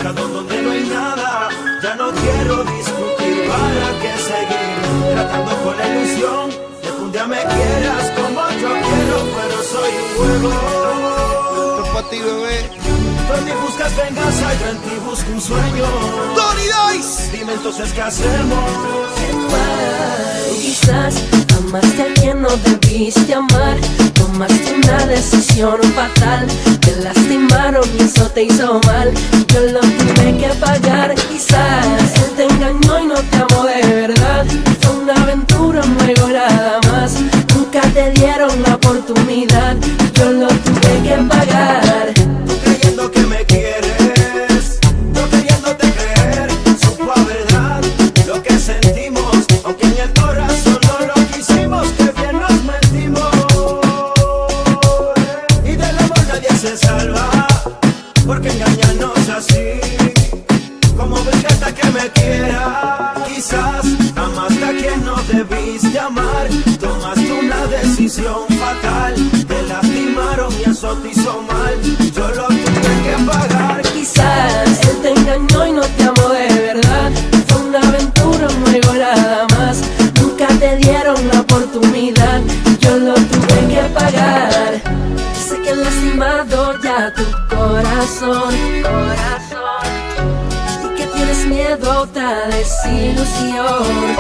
pasado donde no hay nada. Ya no quiero discutir, para qué seguir tratando con la ilusión de que un día me quieras como yo quiero, pero soy un juego. Esto es pa' ti, bebé. Tú en mí buscas venganza, yo en ti busco un sueño. Tony Dice. Dime entonces qué hacemos. Quizás amaste a quien no debiste amar. Tomaste una decisión fatal. Te lastimaron y eso te hizo mal. Yo lo tuve que pagar. Quizás él te engañó y no te amó de verdad. Fue una aventura, un juego nada más. Nunca te dieron la oportunidad. Yo lo tuve que pagar. Tú creyendo que me quieres, yo queriéndote creer. Supo a verdad lo que sentimos, aunque en el corazón no lo quisimos. Que bien nos mentimos. Y del amor nadie se salva, porque engañarnos así. Como buscaste que me quiera. Quizás amaste a quien no debiste amar. Tomaste una decisión fatal. Te lastimaron y eso te hizo mal. Yo lo tuve que pagar. Quizás él te engañó y no te amó de verdad. Fue una aventura, un juego nada más. Nunca te dieron la oportunidad. Yo lo tuve que pagar. Sé que han lastimado ya tu corazón. Y que tienes miedo a otra desilusión.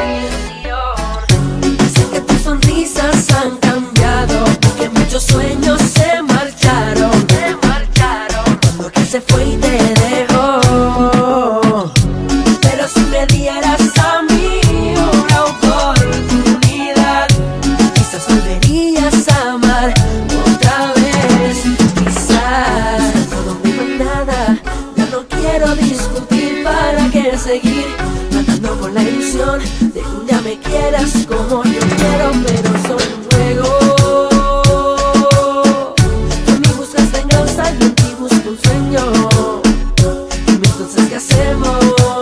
Sé que tus sonrisas han cambiado. Que muchos sueños se marcharon. Cuando que se fue y te dejó. Pero si me dieras a mí una oportunidad, quizás volverías a amar otra vez. Quizás todo me nada. Ya no quiero discutir, para qué seguir tratando con la ilusión de que un día me quieras como yo quiero, pero soy un juego. Tú en mí buscas venganza, yo en ti busco un sueño. Dime entonces qué hacemos.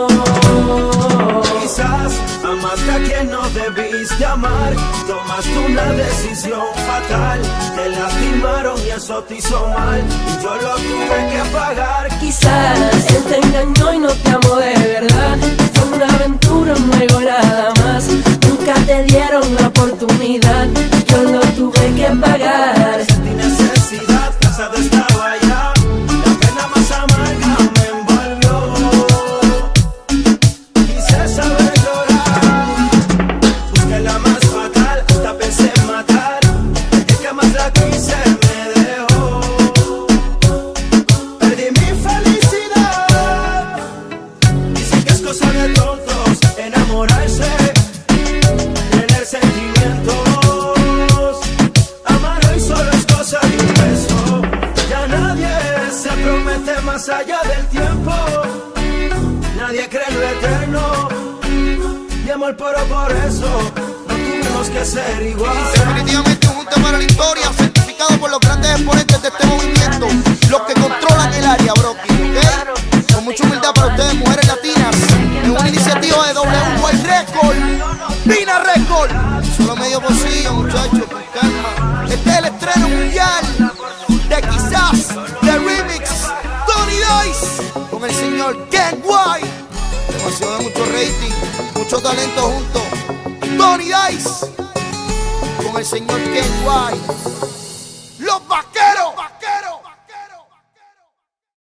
Quizás amaste a quien no debiste amar. Tomaste una decisión fatal. Te lastimaron y eso te hizo mal. Y yo lo tuve que pagar. Quizás él te engañó y no te amó de verdad. Fue una aventura, un juego nada más. Nunca te dieron la oportunidad. Yo lo tuve que pagar. Sin necesidad, casado estaba ya. La pena más amarga me envolvió. Quise saber llorar. Busqué la más fatal, hasta pensé en matar. El que más la quise me dejó. Perdí mi felicidad. Dicen que es cosa de tontos enamorarse, tener sentimientos. Amar hoy solo es cosa de un beso. Ya nadie se promete más allá del tiempo. Nadie cree en lo eterno. Y amor puro por eso no tuvimos que ser iguales. Definitivamente un tema para la historia, certificado por los grandes exponentes de este movimiento, los que controlan el área, Brooklyn, ¿ok? Con mucha humildad para ustedes, mujeres latinas, en una iniciativa de WY Record, Pina Record. Solo medio pocillo, muchachos, con calma. Este es el estreno mundial de Quizás, de Remix, Tony Dice, con el señor Ken White. Demasiado de mucho rating, mucho talento juntos. Tony Dice con el señor Ken White.